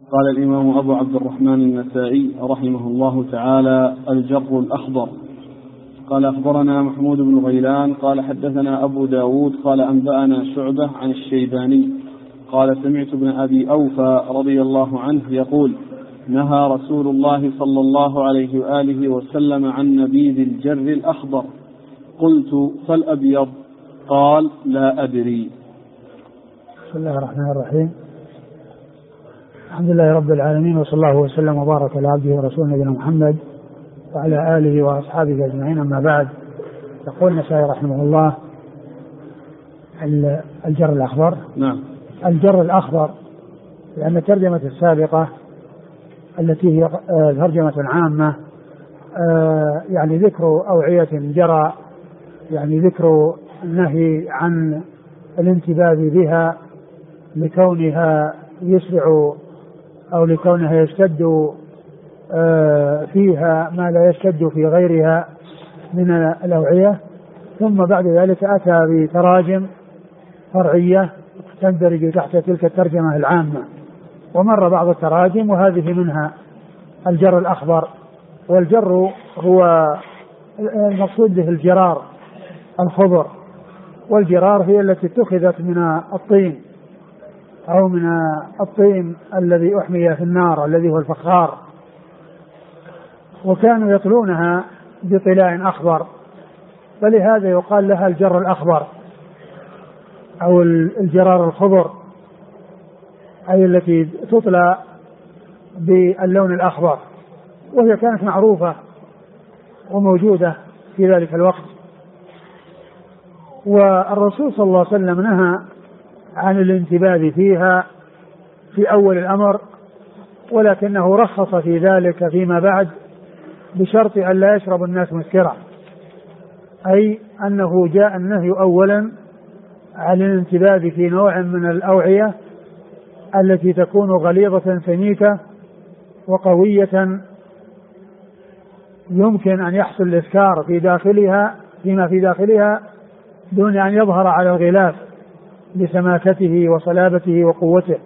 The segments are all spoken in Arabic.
قال الإمام أبو عبد الرحمن النسائي رحمه الله تعالى: الجر الأخضر. قال: أخبرنا محمود بن غيلان قال: حدثنا أبو داود قال: أنبأنا شعبة عن الشيباني قال: سمعت ابن أبي أوفى رضي الله عنه يقول: نهى رسول الله صلى الله عليه وآله وسلم عن نبيذ الجر الأخضر. قلت: فالأبيض؟ قال: لا أدري. بسم الله الرحمن الرحيم. الحمد لله رب العالمين، وصلى الله وسلم وبارك على عبده ورسوله نبينا محمد وعلى آله وأصحابه أجمعين. أما بعد، يقول النسائي رحمه الله: الجر الأخضر. نعم، الجر الأخضر، لأن الترجمة السابقة التي هي ترجمة عامة يعني ذكر أوعية جرى، يعني ذكر النهي عن الانتباه بها لكونها يسرع أو لكونها يشتد فيها ما لا يشتد في غيرها من الأوعية. ثم بعد ذلك أتى بتراجم فرعية تندرج تحت تلك الترجمة العامة، ومر بعض التراجم وهذه منها الجر الأخضر. والجر هو المقصود به الجرار الخضر، والجرار هي التي اتخذت من الطين أو من الطين الذي أحمي في النار الذي هو الفخار، وكانوا يطلونها بطلاء أخضر، فلهذا يقال لها الجر الأخضر أو الجرار الخضر، أي التي تطلى باللون الأخضر، وهي كانت معروفة وموجودة في ذلك الوقت. والرسول صلى الله عليه وسلم نهى عن الانتباه فيها في أول الأمر، ولكنه رخص في ذلك فيما بعد بشرط أن لا يشرب الناس مسكرا، أي أنه جاء النهي أولا عن الانتباه في نوع من الأوعية التي تكون غليظة سميكة وقوية يمكن أن يحصل الإسكار في داخلها فيما في داخلها دون أن يظهر على الغلاف لسماكته وصلابته وقوته،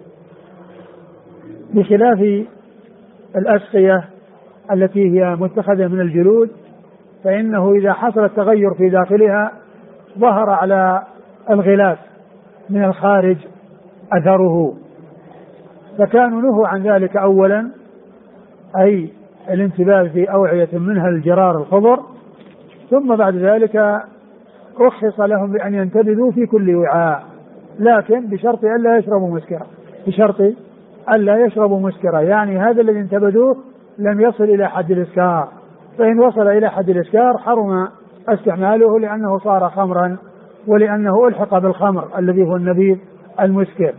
بخلاف الأسقية التي هي متخذة من الجلود، فإنه إذا حصل التغير في داخلها ظهر على الغلاف من الخارج أثره، فكانوا نهوا عن ذلك أولا، أي الانتباه في أوعية منها الجرار الخضر، ثم بعد ذلك رخص لهم بأن ينتبذوا في كل وعاء، لكن بشرط ألا يشربوا مسكرا، بشرط ألا يشربوا مسكرا، يعني هذا الذي انتبذوه لم يصل إلى حد الإسكار، فإن وصل إلى حد الإسكار حرم استعماله لأنه صار خمرا، ولأنه ألحق بالخمر الذي هو النبيذ المسكر.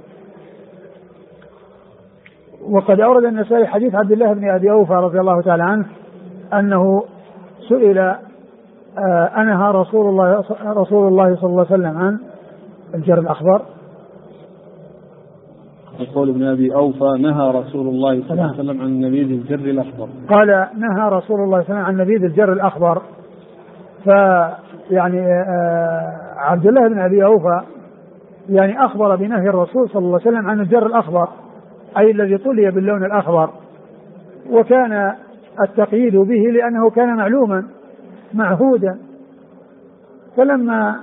وقد أورد النسائي حديث عبد الله بن أبي أوفى رضي الله تعالى عنه أنه سئل: أنهى رسول الله صلى الله عليه وسلم عن الجر الأخضر؟ يقول ابن أبي أوفى: نهى رسول الله صلى الله عليه وسلم عن نبيذ الجر الأخضر. قال: نهى رسول الله صلى الله عليه وسلم عن نبيذ الجر الأخضر. فيعني عبد الله بن أبي أوفى يعني أخبر بنهي الرسول صلى الله عليه وسلم عن الجر الأخضر، أي الذي طلي باللون الأخضر، وكان التقييد به لأنه كان معلوما معهودا. فلما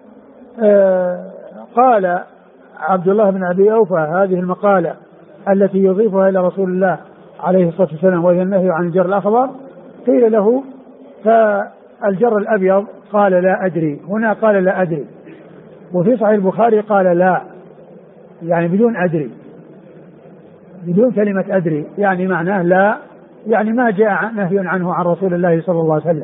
قال عبد الله بن أبي أوفى هذه المقالة التي يضيفها إلى رسول الله عليه الصلاة والسلام وهي النهي عن الجر الأخضر، قيل له: فالجر الأبيض؟ قال: لا أدري. هنا قال: لا أدري، وفي صحيح البخاري قال: لا، يعني بدون أدري، بدون كلمة أدري، يعني معناه لا، يعني ما جاء نهي عنه عن رسول الله صلى الله عليه وسلم.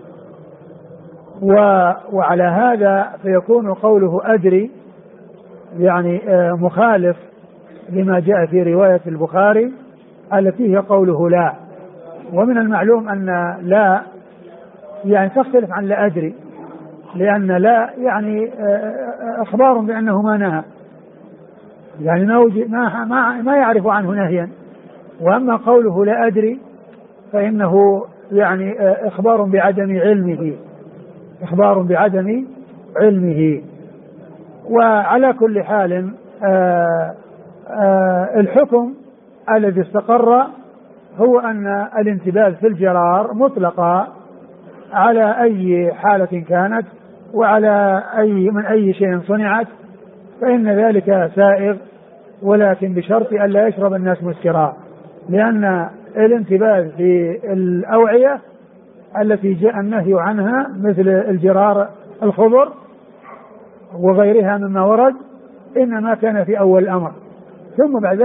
وعلى هذا فيكون قوله أدري يعني مخالف لما جاء في رواية البخاري التي هي قوله لا. ومن المعلوم أن لا يعني تختلف عن لا أدري، لأن لا يعني إخبار بأنه ما نهى، يعني ما يعرف عنه نهيا. وأما قوله لا أدري فإنه يعني إخبار بعدم علمه، إخبار بعدم علمه. وعلى كل حال الحكم الذي استقر هو أن الانتباذ في الجرار مطلقا على أي حالة كانت وعلى من أي شيء صنعت، فإن ذلك سائغ، ولكن بشرط أن لا يشرب الناس مسكرا، لأن الانتباذ في الأوعية التي جاء النهي عنها مثل الجرار الخضر وغيرها مما ورد إنما كان في أول الأمر، ثم بعد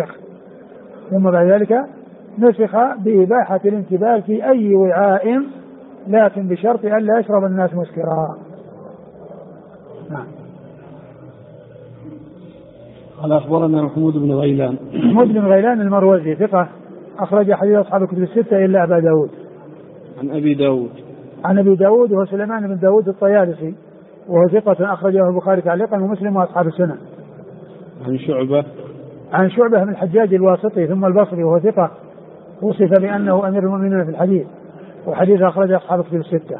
ذلك نسخ بإباحة الانتباذ في أي وعاء، لكن بشرط أن لا يشرب الناس مسكرا. نعم. قال أخبرنا محمود بن غيلان المروزي ثقة أخرج حديث أصحاب الكتب الستة إلا أبا داود. عن أبي داود وهو سليمان بن داود الطيالسي وهو ثقة أخرجه البخاري تعليقا ومسلم وأصحاب السنن. عن شعبة بن الحجاج الواسطي ثم البصري وهو ثقة وصف بأنه أمير المؤمنين في الحديث، وحديث أخرج أصحاب الكتب الستة.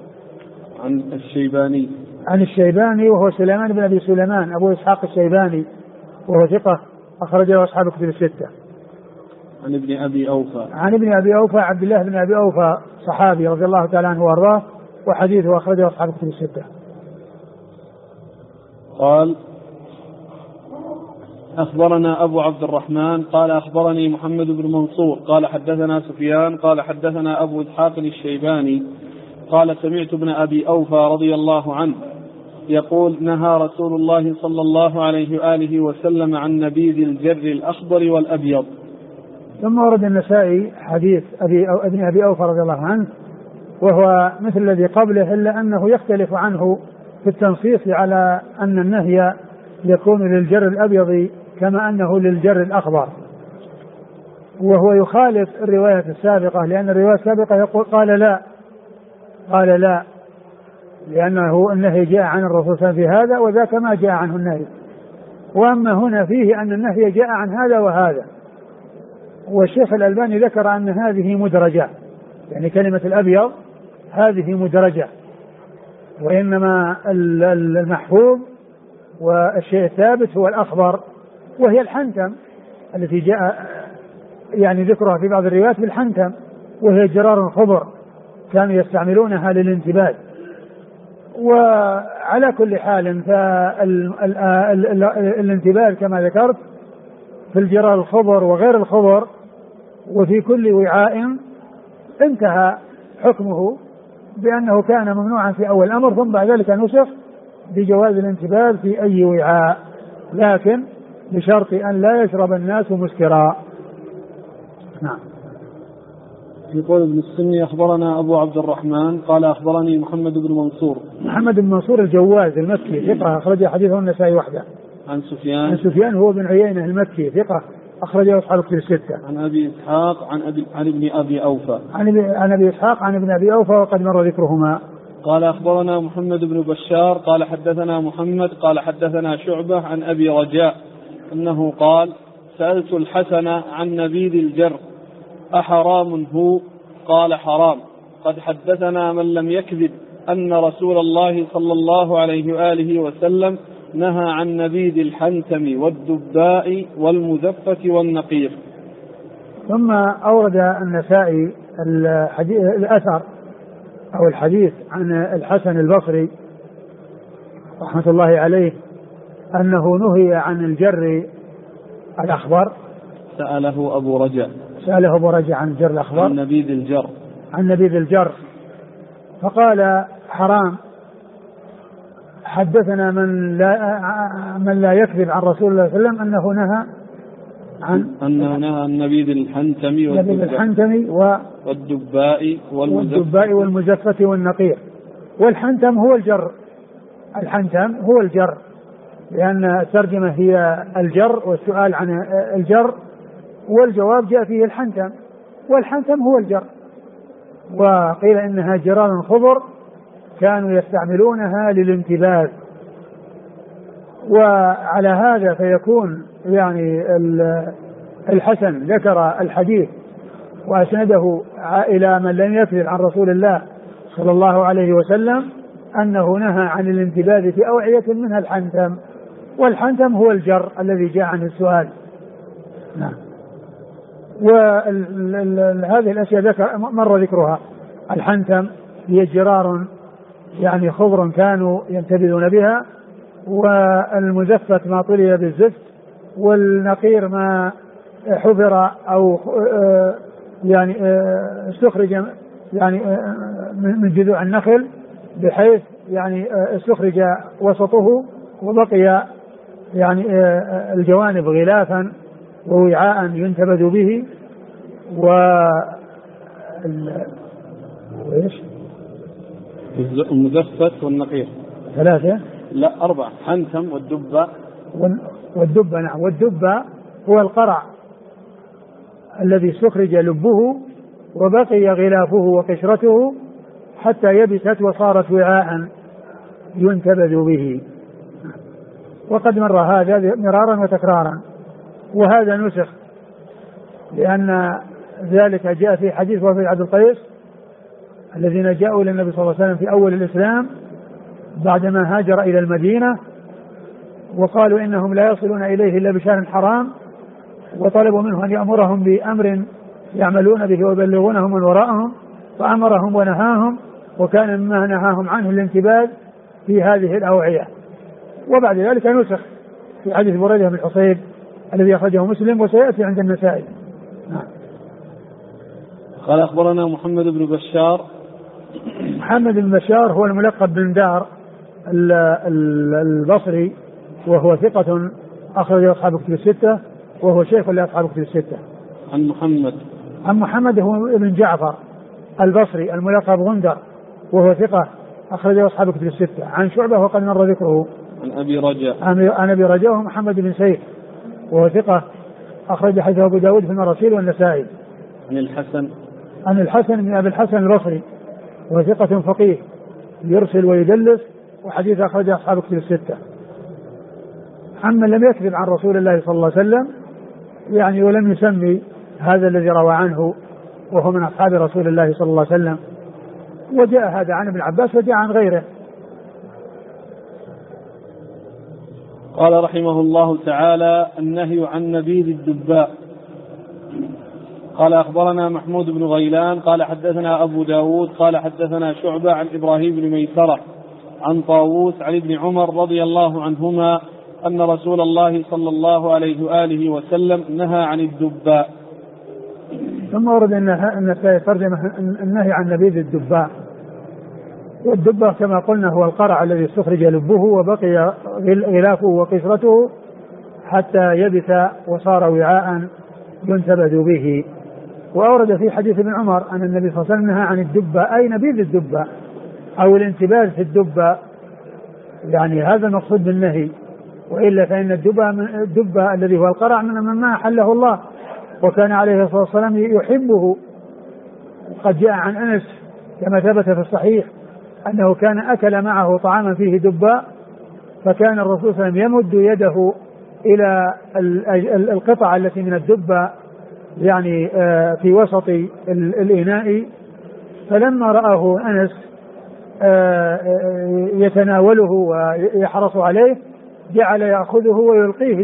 عن الشيباني وهو سليمان بن أبي سليمان أبو إسحاق الشيباني وهو ثقة أخرجه أصحاب الكتب الستة. عن ابن أبي أوفى عبد الله بن أبي أوفى صحابي رضي الله تعالى عنه وأرضاه، وحديثه أخرجه أصحاب الكتب الستة. قال أخبرنا أبو عبد الرحمن قال أخبرني محمد بن منصور قال حدثنا سفيان قال حدثنا أبو إسحاق الشيباني قال سمعت ابن أبي أوفى رضي الله عنه يقول نهى رسول الله صلى الله عليه وآله وسلم عن نبيذ الجر الأخضر والأبيض. ثم ورد النسائي حديث ابن أبي أوفى رضي الله عنه وهو مثل الذي قبله، إلا أنه يختلف عنه في التنصيص على أن النهي يكون للجر الأبيض كما أنه للجر الأخضر، وهو يخالف الرواية السابقة، لأن الرواية السابقة يقول قال لا لأنه النهي جاء عن الرسول صلى الله عليه وسلم في هذا وذاك ما جاء عنه النهي، وأما هنا فيه أن النهي جاء عن هذا وهذا. والشيخ الألباني ذكر أن هذه مدرجة، يعني كلمة الأبيض هذه مدرجة، وإنما المحفوظ والشيء الثابت هو الأخضر، وهي الحنتم التي جاء يعني ذكرها في بعض الروايات بالحنتم، وهي جرار خضر كانوا يستعملونها للانتباه. وعلى كل حال فالانتباه كما ذكرت في الجرار الخضر وغير الخضر وفي كل وعاء انتهى حكمه بأنه كان ممنوعا في أول الأمر، ثم بعد ذلك نسخ بجواز الانتباه في أي وعاء، لكن بشرط أن لا يشرب الناس مسكرا. نعم. في قول ابن السني أخبرنا أبو عبد الرحمن قال أخبرني محمد بن منصور الجواز المكي ثقة أخرج حديثه النسائي وحده. عن سفيان هو بن عيينة المكي ثقة أخرجه أصحاب الكتب الستة. عن أبي إسحاق عن ابن أبي أوفى عن أبي إسحاق عن ابن أبي أوفى وقد مر ذكرهما. قال أخبرنا محمد بن بشار قال حدثنا محمد قال حدثنا شعبة عن أبي رجاء أنه قال سألت الحسن عن نبيذ الجر أحرام هو؟ قال حرام. قد حدثنا من لم يكذب أن رسول الله صلى الله عليه وآله وسلم نهى عن نبيذ الحنتم والدباء والمزفة والنقير. ثم أورد النسائي الأثر أو الحديث عن الحسن البصري رحمة الله عليه أنه نهي عن الجر الأخضر. سأله أبو رجاء عن الجر الأخضر عن نبيذ الجر فقال حرام. حدثنا من لا يكذب عن رسول الله صلى الله عليه وسلم أنه نهى عن نبيذ الحنتم والدباء والمزفة والنقير. والحنتم هو الجر، لأن الترجمة هي الجر والسؤال عن الجر، والجواب جاء فيه الحنتم، والحنتم هو الجر. وقيل إنها جرار خضر كانوا يستعملونها للانتباه. وعلى هذا فيكون يعني الحسن ذكر الحديث وأسنده إلى من لم يكذب عن رسول الله صلى الله عليه وسلم أنه نهى عن الانتباه في أوعية منها الحنتم، والحنتم هو الجر الذي جاء عن السؤال. نعم. وهذه الأشياء مر ذكرها. الحنتم هي جرار يعني خضر كانوا ينتبذون بها، والمزفت ما طلي بالزفت، والنقير ما حفر أو يعني استخرج يعني من جذوع النخل بحيث يعني استخرج وسطه وبقي يعني الجوانب غلافا ووعاء ينتبذ به. وإيش المزفت والنقير 3 لا 4 حنتم والدبة نعم. والدبة هو القرع الذي استخرج لبه وبقي غلافه وقشرته حتى يبست وصارت وعاء ينتبذ به. وقد مر هذا مرارا وتكرارا، وهذا نسخ لأن ذلك جاء في حديث وفد عبد القيس الذين جاءوا إلى النبي صلى الله عليه وسلم في أول الإسلام بعدما هاجر إلى المدينة، وقالوا إنهم لا يصلون إليه إلا بشهر حرام، وطلبوا منه أن يأمرهم بأمر يعملون به ويبلغونه من وراءهم، فأمرهم ونهاهم، وكان مما نهاهم عنه الانتباه في هذه الأوعية. وبعد ذلك نسخ في حديث بريدة بن الحصيب الذي أخرجه مسلم وسيأتي عند النسائي. قال أخبرنا محمد بن بشار. محمد بن بشار هو الملقب بن دار البصري، وهو ثقة أخرج أصحاب الكتب الستة، وهو شيخ لأصحاب الكتب الستة. عن محمد هو ابن جعفر البصري الملقب غندر، وهو ثقة أخرج أصحاب الكتب الستة. عن شعبة وقد مر ذكره. عن أبي رجاء وهو محمد بن سيف، وهو ثقة أخرج حديث أبو داود في المراسيل والنسائي. عن الحسن بن أبي الحسن البصري، وهو ثقة فقيه يرسل ويدلس، وحديث أخرج أصحاب الكتب الستة. عمن لم يكذب عن رسول الله صلى الله عليه وسلم يعني، ولم يسمي هذا الذي روى عنه وهو من أصحاب رسول الله صلى الله عليه وسلم. وجاء هذا عن ابن عباس وجاء عن غيره. قال رحمه الله تعالى: النهي عن نبيذ الدباء. قال أخبرنا محمود بن غيلان قال حدثنا أبو داود قال حدثنا شعبة عن إبراهيم بن ميسرة عن طاووس عن ابن عمر رضي الله عنهما أن رسول الله صلى الله عليه وآله وسلم نهى عن الدباء. ثم ورد أن ترجمة النهي عن نبيذ الدباء. والدباء كما قلنا هو القرع الذي استخرج لبه وبقي غلافه وقشرته حتى يبس وصار وعاء ينتبذ به. وأورد في حديث ابن عمر أن النبي صلى الله عليه وسلم نهى عن الدباء أي نبيذ الدباء أو الانتباذ في الدباء، يعني هذا المقصود بالنهي. وإلا فإن الدباء الذي هو القرع مما أحله الله، وكان عليه الصلاة والسلام يحبه. قد جاء عن أنس كما ثبت في الصحيح أنه كان أكل معه طعاما فيه دباء، فكان الرسول صلى الله عليه وسلم يمد يده إلى القطع التي من الدباء يعني في وسط الإناء، فلما رآه أنس يتناوله ويحرص عليه جعل يأخذه ويلقيه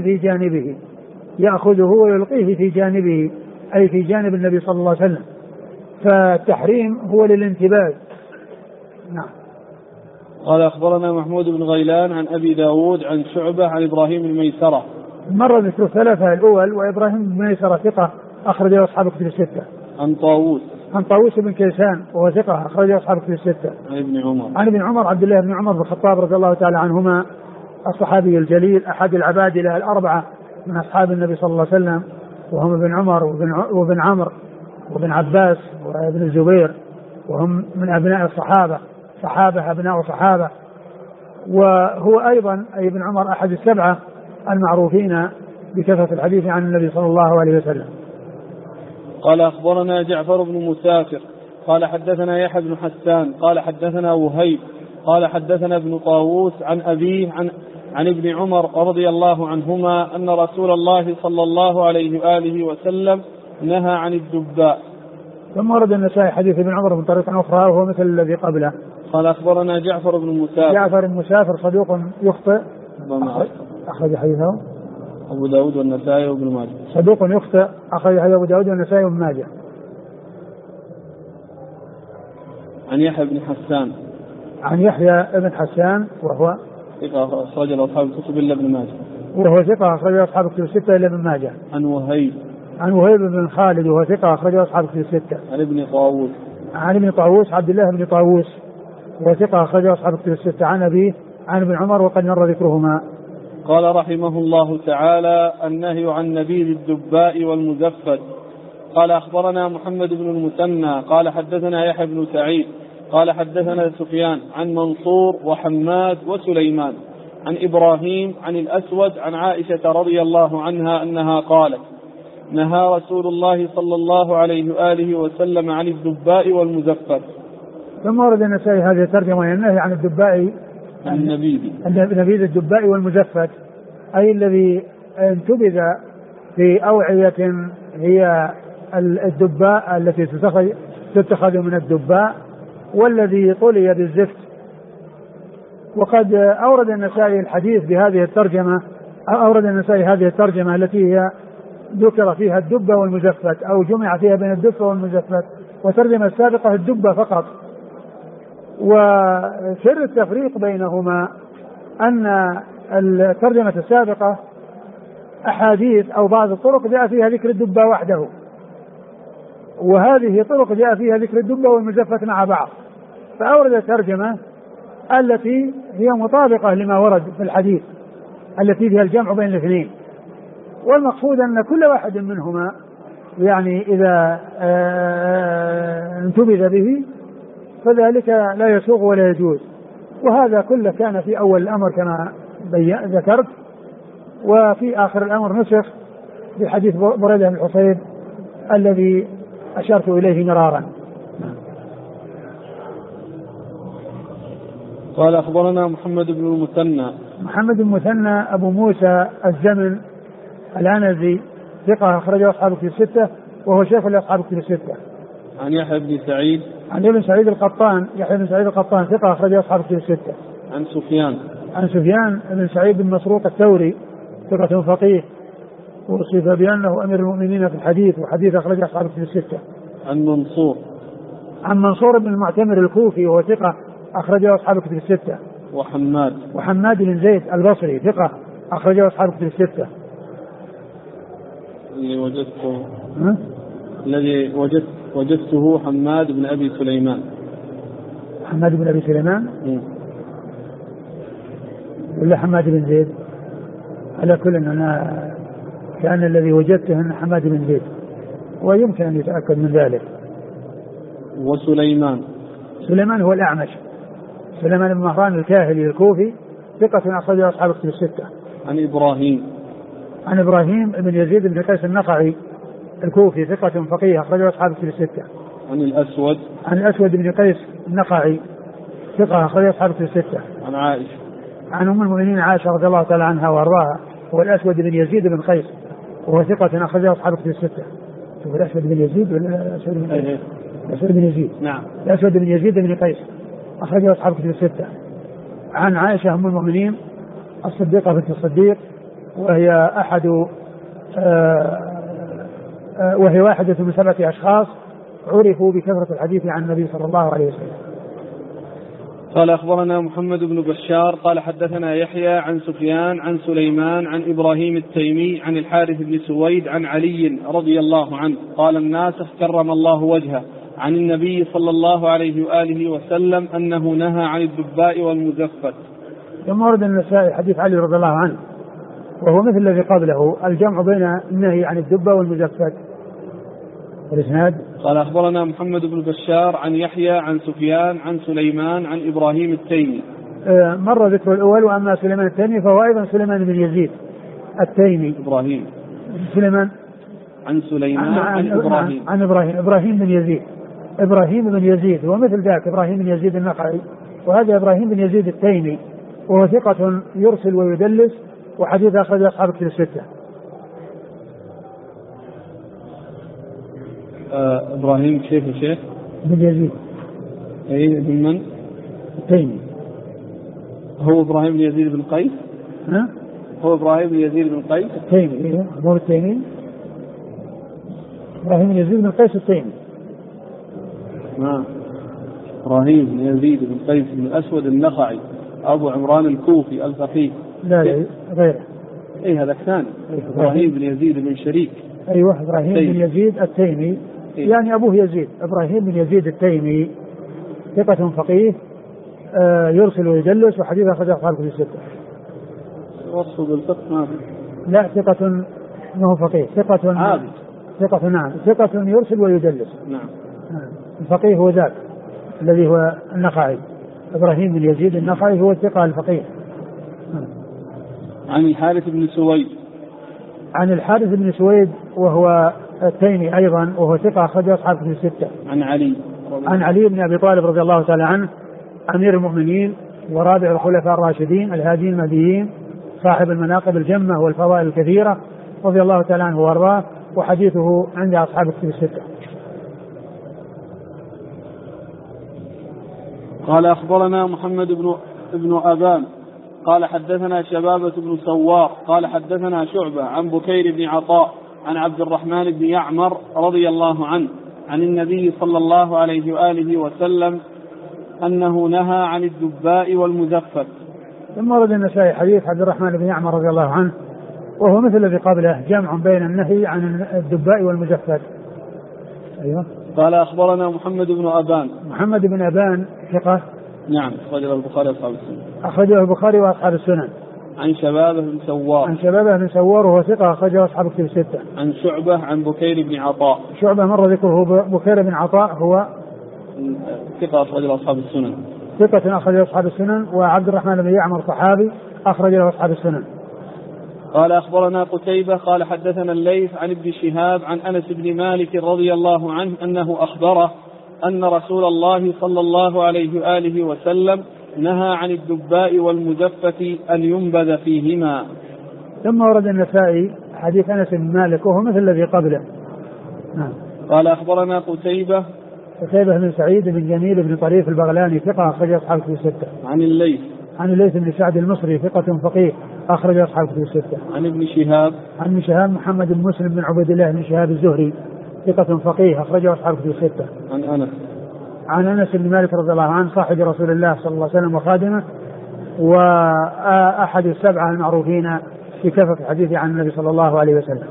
في جانبه أي في جانب النبي صلى الله عليه وسلم. فالتحريم هو للانتباه. نعم. قال أخبرنا محمود بن غيلان عن أبي داود عن شعبة عن إبراهيم بن ميسرة. مر ذكر الثلاثة الأول، وإبراهيم بن ميسرة ثقة أخرج أصحاب الكتب الستة. عن طاووس بن كيسان وهو ثقة أخرج أصحاب الكتب الستة. عن ابن عمر عبد الله بن عمر بن الخطاب رضي الله تعالى عنهما الصحابي الجليل أحد العبادلة الأربعة من أصحاب النبي صلى الله عليه وسلم، وهم ابن عمر وابن عمرو وابن عباس وابن الزبير، وهم من أبناء صحابة أبناء صحابة. وهو أيضا أي ابن عمر أحد السبعة المعروفين بكثرة الحديث عن النبي صلى الله عليه وسلم. قال أخبرنا جعفر بن مسافر قال حدثنا يحيى بن حسان قال حدثنا وهيب قال حدثنا ابن طاووس عن أبيه عن ابن عمر رضي الله عنهما أن رسول الله صلى الله عليه وآله وسلم نهى عن الدباء. ثم ورد النسائي حديث ابن عمر من طريق أخرى وهو مثل الذي قبله. قال أخبرنا جعفر بن مسافر صدوق يخطئ أخرج حديثه أبو داود والنسائي وابن ماجه. صدوق يخطئ أخرج حديث أبو داود والنسائي وابن ماجه. عن يحيى بن حسان. عن يحيى بن حسان وهو ثقة أخرج له أصحاب الكتب إلا ابن ماجه. وهو ثقة أخرج له أصحاب الكتب الستة إلا ابن ماجه. عن وهيب. عن وهيب بن خالد وهو ثقة أخرج له أصحاب الكتب الستة. عن ابن طاووس. عن ابن طاووس عبد الله بن طاووس وهو ثقة أخرج له أصحاب الكتب الستة. عن أبيه عن ابن عمر وقد مر ذكرهما. قال رحمه الله تعالى: النهي عن نبيذ الدباء والمزفت. قال أخبرنا محمد بن المثنى قال حدثنا يحيى بن سعيد قال حدثنا سفيان عن منصور وحماد وسليمان عن إبراهيم عن الأسود عن عائشة رضي الله عنها أنها قالت: نهى رسول الله صلى الله عليه وآله وسلم عن الدباء والمزفت. ثم ورد النسائي هذه الترجمة: النهي عن الدباء، نبيذ الدباء والمزفت، أي الذي انتبذ في أوعية هي الدباء التي تتخذ من الدباء، والذي طلي بالزفت. وقد أورد النسائي الحديث بهذه الترجمة، أورد النسائي هذه الترجمة التي هي ذكر فيها الدبة والمزفت، أو جمع فيها بين الدبة والمزفت، وترجمة السابقة الدبة فقط. وسر التفريق بينهما أن الترجمة السابقة أحاديث أو بعض الطرق جاء فيها ذكر الدبة وحده، وهذه طرق جاء فيها ذكر الدبة والمزفت مع بعض، فأورد الترجمة التي هي مطابقة لما ورد في الحديث التي فيها الجمع بين الاثنين. والمقصود أن كل واحد منهما يعني إذا انتبذ به فذلك لا يسوغ ولا يجوز، وهذا كله كان في أول الأمر كما ذكرت، وفي آخر الأمر نسخ بحديث بريدة بن الحصيب الذي أشرت إليه مرارا. قال أخبرنا محمد بن المثنى. محمد بن المثنى أبو موسى الزمن العنزي ثقة أخرجه أصحاب الكتب الستة وهو شيخ لأصحاب الكتب الستة. عن يحيى بن سعيد. عن ابن سعيد القطان، يحيى بن سعيد القطان ثقة أخرجه أصحاب الكتب الستة. عن سفيان. عن سفيان بن سعيد بن مسروق الثوري ثقة فقيه، وصف بأنه أمير المؤمنين في الحديث، وحديث أخرجه أصحاب الكتب الستة. عن منصور. عن منصور بن المعتمر الكوفي وهو ثقة أخرجه أصحاب الكتب الستة. وحماد بن زيد البصري ثقة أخرجه أصحاب الكتب الستة. الذي وجدته حماد بن أبي سليمان. حماد بن أبي سليمان ولا حماد بن زيد؟ على كل أنا كان الذي وجدته أن حماد بن زيد، ويمكن أن يتأكد من ذلك. سليمان هو الأعمش، سليمان بن مهران الكاهلي الكوفي ثقة أخرجه أصحاب الكتب الستة. عن إبراهيم بن يزيد بن قيس النخعي الكوفي ثقة فقيه أخرجه أصحاب الكتب الستة. عن الأسود بن قيس النخعي ثقة أخرجه أصحاب الكتب الستة. عن أم المؤمنين عائشة رضي الله تعالى عنها وأرضاها، هو الأسود بن يزيد بن قيس وهو ثقة أخرجه أصحاب الكتب الستة. شوف الأسود بن يزيد ولا الأسود بن قيس؟ الأسود بن يزيد. نعم. الأسود بن يزيد بن قيس أخرجه أصحاب الكتب الستة. عن عائشة أم المؤمنين الصديقة بنت الصديق، وهي واحدة من 7 أشخاص عرفوا بكثرة الحديث عن النبي صلى الله عليه وسلم. قال أخبرنا محمد بن بشار قال حدثنا يحيى عن سفيان عن سليمان عن إبراهيم التيمي عن الحارث بن سويد عن علي رضي الله عنه قال: الناس كرم الله وجهه عن النبي صلى الله عليه وآله وسلم أنه نهى عن الدباء والمزفت. ثم ورد النسائي حديث علي رضي الله عنه وهو مثل الذي قبله، الجمع بين النهي عن الدبة والمزفت. الإسناد: قال أخبرنا محمد بن بشار عن يحيى عن سفيان عن سليمان عن إبراهيم التيمي. مر ذكر الأول، وأما سليمان التيمي فهو أيضا سليمان بن يزيد التيمي. سليمان عن سليمان عن إبراهيم بن يزيد هو مثل ذاك إبراهيم بن يزيد النخعي، وهذا إبراهيم بن يزيد التيمي وهو ثقة يرسل ويدلس، وحديث أخرج أصحاب الكتب الستة. إبراهيم كيف شيخ؟ بن يزيد. أي بن من؟ التيمي. هو إبراهيم بن يزيد بن قيس؟ هو إبراهيم بن يزيد بن قيس التيمي، مو التيمي، إبراهيم بن يزيد بن قيس التيمي. إبراهيم بن يزيد بن قيس بن الأسود النخعي أبو عمران الكوفي الفقيه. لا غيره. هذا الثاني إبراهيم بن يزيد بن شريك. أيوة إبراهيم بن يزيد التيمي. يعني أبوه يزيد. إبراهيم بن يزيد التيمي ثقة فقيه يرسل ويدلس وحديث أخرجه أصحاب الكتب الستة. وصفه بالفقه ما في. لا ثقة إنه فقيه، ثقة عابد. ثقة نعم، ثقة يرسل ويدلس. نعم. الفقيه هو ذاك الذي هو النخعي، إبراهيم بن يزيد النخعي هو الثقة الفقيه. عن الحارث بن سويد. عن الحارث بن سويد وهو التيمي أيضا وهو ثقة أخرجه أصحاب الكتب الستة. عن علي بن أبي طالب رضي الله تعالى عنه أمير المؤمنين ورابع الخلفاء الراشدين الهاديين المهديين صاحب المناقب الجمة والفضائل الكثيرة رضي الله تعالى عنه وارضاه، وحديثه عند أصحاب الكتب الستة. قال أخبرنا محمد بن أبان قال حدثنا شبابة بن سوار قال حدثنا شعبة عن بكير بن عطاء عن عبد الرحمن بن يعمر رضي الله عنه عن النبي صلى الله عليه وآله وسلم أنه نهى عن الدباء والمزفت. ثم ورد النسائي حديث عبد الرحمن بن يعمر رضي الله عنه وهو مثل الذي قبله، جمع بين النهي عن الدباء والمزفت. أيوة. قال أخبرنا محمد بن أبان. محمد بن أبان ثقة. نعم أخرجه البخاري وأصحاب السنن. أخرجه البخاري وأصحاب السنن. عن شبابة بن سوار. عن شبابة بن سوار وهو ثقة أخرجه أصحاب الكتب الستة. عن شعبة عن بكير بن عطاء. شعبة مر ذكره. بكير بن عطاء هو ثقة أخرجه أصحاب السنن. ثقة أخرجه أصحاب السنن. وعبد الرحمن بن يعمر صحابي أخرجه أصحاب السنن. قال أخبرنا قتيبة قال حدثنا الليث عن ابن شهاب عن أنس بن مالك رضي الله عنه أنه أخبره أن رسول الله صلى الله عليه وآله وسلم نهى عن الدباء والمزفة أن ينبذ فيهما. ثم ورد النسائي حديث أنس بن مالك وهو مثل الذي قبله. قال أخبرنا قتيبة بن سعيد بن جميل بن طريف البغلاني ثقة أخرج أصحاب الكتب الستة. عن الليث بن سعد المصري ثقة فقيه أخرج أصحاب الكتب الستة. عن ابن شهاب محمد بن مسلم بن عبيد الله بن شهاب الزهري ثقة فقيه أخرج أصحاب الكتب الستة. عن أنس بن مالك رضي الله عنه صاحب رسول الله صلى الله عليه وسلم وخادمه وأحد السبعة المعروفين في كثرة الحديث عن النبي صلى الله عليه وسلم.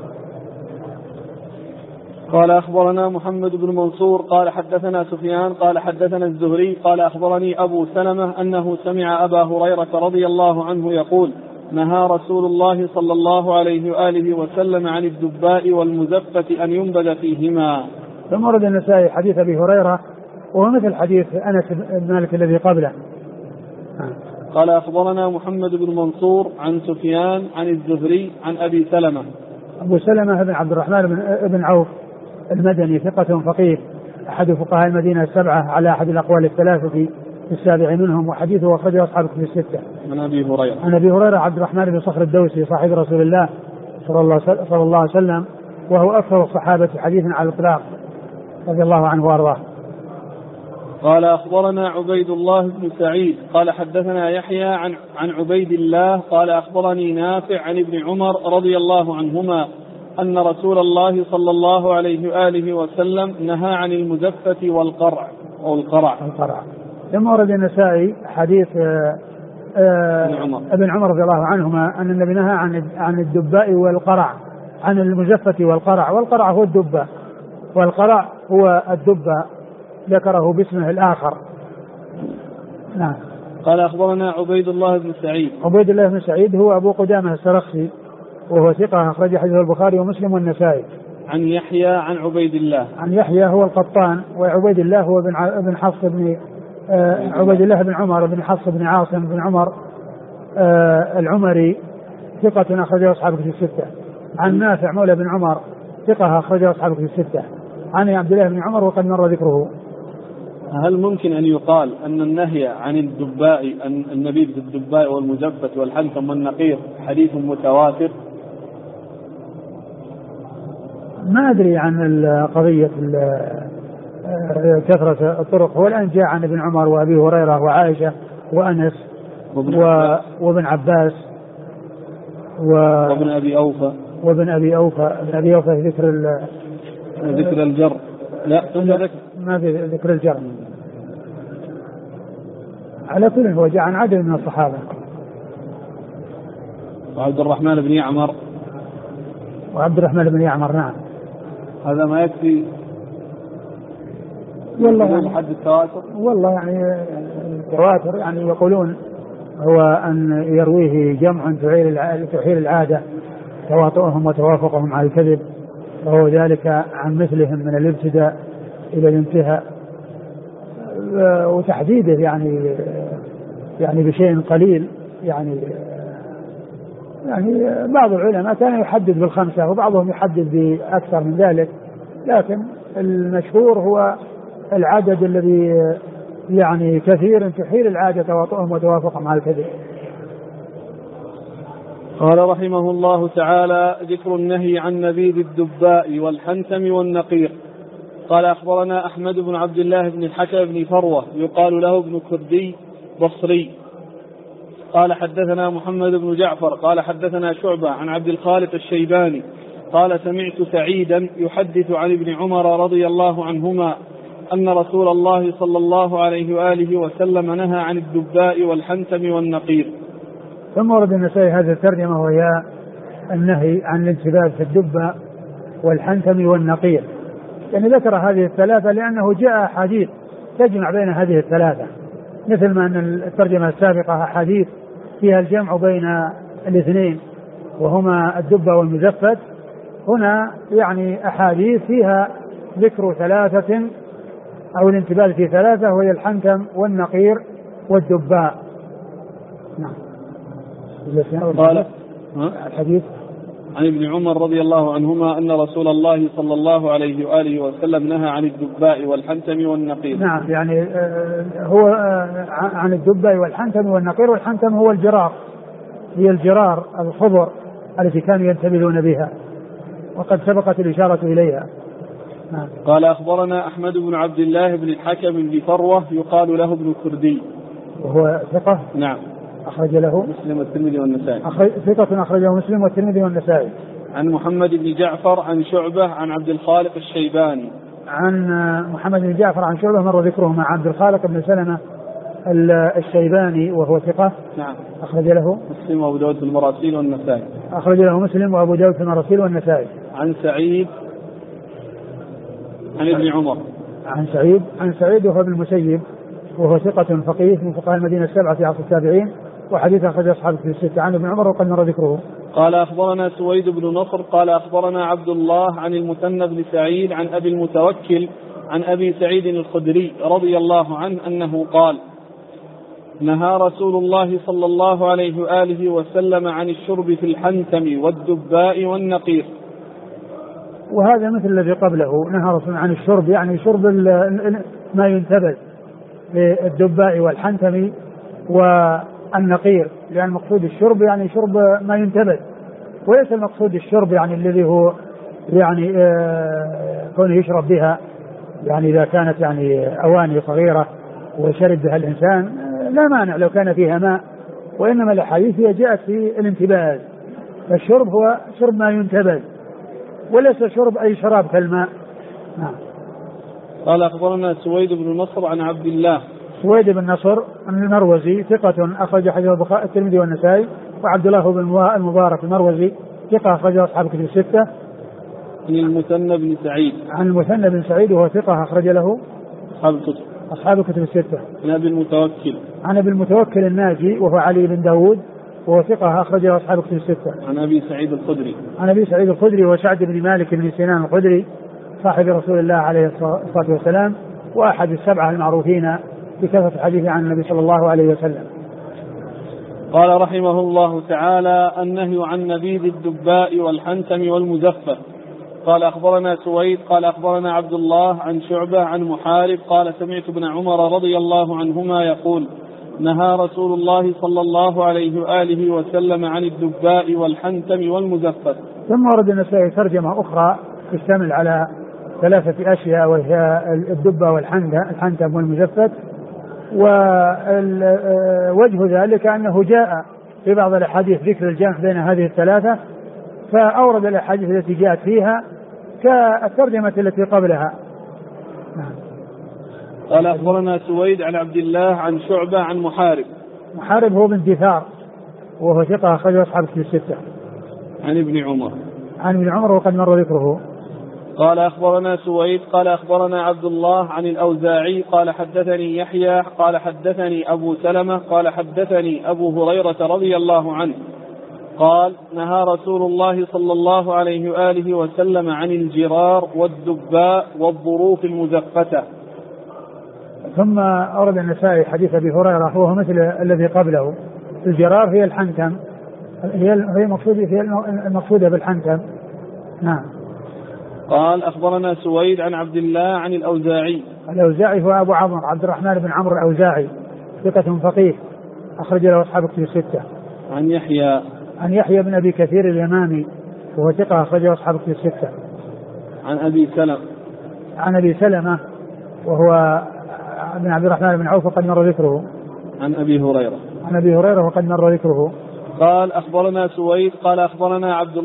قال أخبرنا محمد بن منصور قال حدثنا سفيان قال حدثنا الزهري قال أخبرني أبو سلمة أنه سمع أبا هريرة رضي الله عنه يقول نهى رسول الله صلى الله عليه وآله وسلم عن الدباء والمزفة أن ينبذ فيهما. ثم ورد النسائي حديث أبي هريرة وهو مثل حديث أنس بن مالك الذي قبله. قال أخبرنا محمد بن منصور عن سفيان عن الزهري عن أبي سلمة. أبو سلمة بن عبد الرحمن بن عوف المدني ثقة فقيه أحد فقهاء المدينة السبعة على أحد الأقوال الثلاثة في السابع منهم، وحديثه أخرجه أصحاب الكتب الستة. عن أبي هريرة عبد الرحمن بن صخر الدوسي صاحب رسول الله صلى الله عليه وسلم وهو أكثر الصحابة حديثا على الإطلاق رضي الله عنه وأرضاه. قال أخبرنا عبيد الله بن سعيد قال حدثنا يحيى عن عبيد الله قال أخبرني نافع عن ابن عمر رضي الله عنهما أن رسول الله صلى الله عليه وآله وسلم نهى عن المزفة والقرع أو القرع. ثم ورد النسائي حديث ابن عمر رضي الله عنهما أن النبي نهى عن الدباء والقرع، عن المزفة والقرع. والقرع هو الدباء والقرع هو الدباء ذكره باسمه الآخر. نعم. قال أخبرنا عبيد الله بن سعيد هو أبو قدامة السرخسي وهو ثقة أخرج حديث البخاري ومسلم والنسائي. عن يحيى عن عبيد الله. عن يحيى هو القطان وعبيد الله هو ابن حفص بن عبيد الله بن عمر بن حفص بن عاصم بن عمر العمري ثقة أخرج أصحاب الكتب الستة. عن نافع مولى بن عمر ثقة أخرج أصحاب الكتب الستة. عن عبد الله بن عمر وقد مر ذكره. هل ممكن أن يقال أن النهي عن الدباء أن النبي بالدباء والمزفة والحنتم والنقير حديث متواتر؟ ما أدري عن قضية كثرة الطرق. هو الآن جاء عن ابن عمر وأبي هريرة وعائشة وأنس وابن عباس وابن أبي أوفى. وابن أبي أوفى. ابن أبي أوفى ذكر الجر. لا ما في ذكر الجر. على كل هو جاء عن عدد من الصحابة. وعبد الرحمن بن يعمر. وعبد الرحمن بن يعمر نعم. هذا ما يكفي والله يعني حد التواتر. والله يعني التواتر يعني يقولون هو أن يرويه جمع تحيل العادة تواطؤهم وتوافقهم على الكذب، وهو ذلك عن مثلهم من الابتداء إلى الانتهاء، وتحديده يعني بشيء قليل يعني بعض العلماء كان يحدد بالخمسة وبعضهم يحدد بأكثر من ذلك، لكن المشهور هو العدد الذي يعني كثير تحيل العادة تواطؤهم وتوافقهم على الكذب. قال رحمه الله تعالى: ذكر النهي عن نبيذ الدباء والحنتم والنقير. قال أخبرنا أحمد بن عبد الله بن الحكم بن فروة يقال له ابن كردي بصري قال حدثنا محمد بن جعفر قال حدثنا شعبة عن عبد الخالق الشيباني قال سمعت سعيدا يحدث عن ابن عمر رضي الله عنهما أن رسول الله صلى الله عليه وآله وسلم نهى عن الدباء والحنتم والنقير. ثم ورد النسائي هذه الترجمة وهي النهي عن الانتباه في الدباء والحنتم والنقير، يعني ذكر هذه الثلاثة لأنه جاء حديث تجمع بين هذه الثلاثة، مثل ما أن الترجمة السابقة حديث فيها الجمع بين الاثنين وهما الدبة والمزفت، هنا يعني أحاديث فيها ذكر ثلاثة أو الانتباه في ثلاثة وهي الحنتم والنقير والدباء. نعم. قال الحديث عن ابن عمر رضي الله عنهما أن رسول الله صلى الله عليه وآله وسلم نهى عن الدباء والحنتم والنقير. نعم، يعني هو عن الدباء والحنتم والنقير، والحنتم هو الجرار، هي الجرار الخضر التي كانوا ينتبذون بها، وقد سبقت الإشارة إليها. نعم. قال أخبرنا أحمد بن عبد الله بن الحكم بن فروة يقال له ابن كردي وهو ثقة. نعم. أخرج له مسلم والترمذي والنسائي. ثقة أخرجه مسلم والترمذي والنسائي. عن محمد بن جعفر عن شعبة عن عبد الخالق الشيباني. عن محمد بن جعفر عن شعبة مر ذكره مع عبد الخالق بن سلمة الشيباني وهو ثقة. نعم. أخرج له مسلم وأبو داود في المراسيل والنسائي. أخرج له مسلم وأبو داود في المراسيل والنسائي. عن سعيد عن ابن عمر. عن سعيد وهو ابن المسيب وهو ثقة فقيه من فقهاء المدينة السبعة في عصر التابعين، وحديث أخرج أصحابه في الستة. عن ابن عمر وقد مر ذكره. قال أخبرنا سويد بن نصر قال أخبرنا عبد الله عن المثنى بن سعيد عن أبي المتوكل عن أبي سعيد الخدري رضي الله عنه أنه قال: نهى رسول الله صلى الله عليه وآله وسلم عن الشرب في الحنتم والدباء والنقير. وهذا مثل الذي قبله، نهى رسول عن الشرب يعني شرب ما ينتبذ للدباء والحنتم والنقير، لأن مقصود الشرب يعني شرب ما ينتبذ، وليس المقصود الشرب يعني الذي هو يعني كونه يشرب بها، يعني إذا كانت يعني أواني صغيرة وشرب بها الإنسان لا مانع لو كان فيها ماء، وإنما الأحاديث هي جاءت في الانتباذ، فالشرب هو شرب ما ينتبذ وليس شرب أي شراب كالماء. نعم. قال أخبرنا سويد بن نصر عن عبد الله. سويد بن نصر المروزي ثقة أخرج حديث الترمذي والنسائي، وعبد الله بن المبارك المروزي ثقة أخرج أصحاب الكتب الستة. عن المثنى بن سعيد. عن المثنى بن سعيد وهو ثقة أخرج له أصحاب الكتب الستة. عن أبي المتوكل. عن أبي المتوكل الناجي وهو علي بن داود وهو ثقة أخرج له أصحاب الكتب الستة. عن أبي سعيد الخدري. عن أبي سعيد الخدري وسعد بن مالك بن سنان الخدري صاحب رسول الله عليه الصلاة والسلام، وأحد السبعة المعروفين بكثرة الحديث عن النبي صلى الله عليه وسلم. قال رحمه الله تعالى: النهي عن نبيذ الدباء والحنتم والمزفت. قال أخبرنا سويد قال أخبرنا عبد الله عن شعبة عن محارب قال سمعت ابن عمر رضي الله عنهما يقول: نهى رسول الله صلى الله عليه وآله وسلم عن الدباء والحنتم والمزفت. ثم ورد النسائي ترجمة أخرى تشتمل على ثلاثة أشياء، وهي الدبة والحنتم والمزفت، ووجه ذلك أنه جاء في بعض الأحاديث ذكر الجمع بين هذه الثلاثة، فأورد الأحاديث التي جاءت فيها كالترجمة التي قبلها. قال أخبرنا سويد عن عبد الله عن شعبة عن محارب. محارب هو بن دثار وهو ثقة أخرجه أصحاب الكتب الستة. عن ابن عمر. عن ابن عمر وقد مر ذكره. قال أخبرنا سويد قال أخبرنا عبد الله عن الأوزاعي قال حدثني يحيى قال حدثني أبو سلمة قال حدثني أبو هريرة رضي الله عنه قال نهى رسول الله صلى الله عليه وآله وسلم عن الجرار والدباء والظروف المزفتة. ثم أورد النسائي حديث أبي هريرة وهو مثل الذي قبله. الجرار هي الحنتم، هي المقصودة بالحنتم. نعم. قال أخبرنا سويد عن عبد الله عن الأوزاعي. الأوزاعي هو أبو عمرو عبد الرحمن بن عمرو الأوزاعي ثقة فقيه أخرج له أصحاب الكتب الستة. عن يحيى بن أبي كثير اليمامي وهو ثقة أخرج له أصحاب الكتب الستة. عن أبي سلمة وهو بن عبد الرحمن بن عوف وقد مر ذكره. عن أبي هريرة وقد مر ذكره. قال أخبرنا سويد قال أخبرنا عبد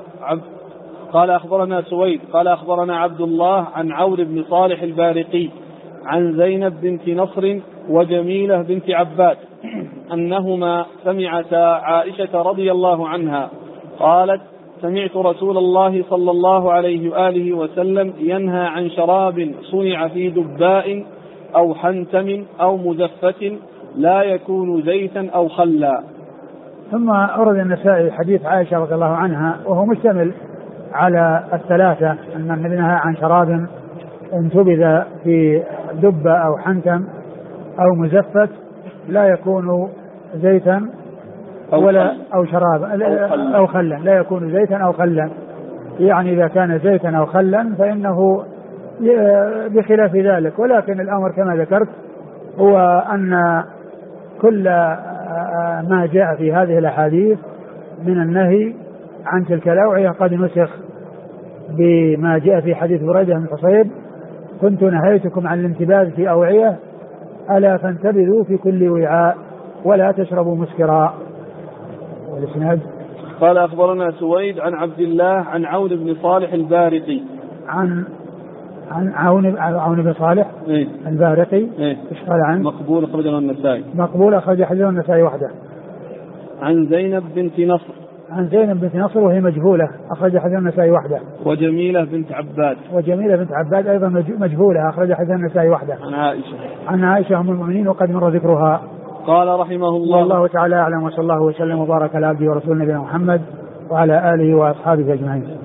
الله عن عور بن صالح البارقي عن زينب بنت نصر وجميلة بنت عباد أنهما سمعتا عائشة رضي الله عنها قالت سمعت رسول الله صلى الله عليه وآله وسلم ينهى عن شراب صنع في دباء أو حنتم أو مزفة لا يكون زيتا أو خلا. ثم أورد النسائي حديث عائشة رضي الله عنها وهو مشتمل على الثلاثة، أن النبي نهى عن شراب انتبذ في دبة أو حنتم أو مزفت لا يكون زيتا أو شرابا أو خلا، لا يكون زيتا أو خلا، يعني إذا كان زيتا أو خلا فإنه بخلاف ذلك. ولكن الأمر كما ذكرت هو أن كل ما جاء في هذه الأحاديث من النهي عن تلك الأوعية قد نسخ بما جاء في حديث بريدة بن الحصيب كنت نهيتكم عن الانتباذ في أوعية ألا فانتبذوا في كل وعاء ولا تشربوا مسكرا. والإسناد قال أخبرنا سويد عن عبد الله عن عون بن صالح البارقي عن عون بن صالح البارقي. ايش قال عنه؟ مقبول أخرجه النسائي. مقبول أخرج حديث النسائي وحده. عن زينب بنت نصر وهي مجهولة أخرج حديث النسائي وحده. وجميلة بنت عباد أيضا مجهولة أخرج حديث النسائي وحده. عن عائشة أم المؤمنين وقد مر ذكرها. قال رحمه الله والله تعالى أعلم وصلى الله وسلم وبارك على عبده ورسوله نبينا محمد وعلى آله وأصحابه أجمعين.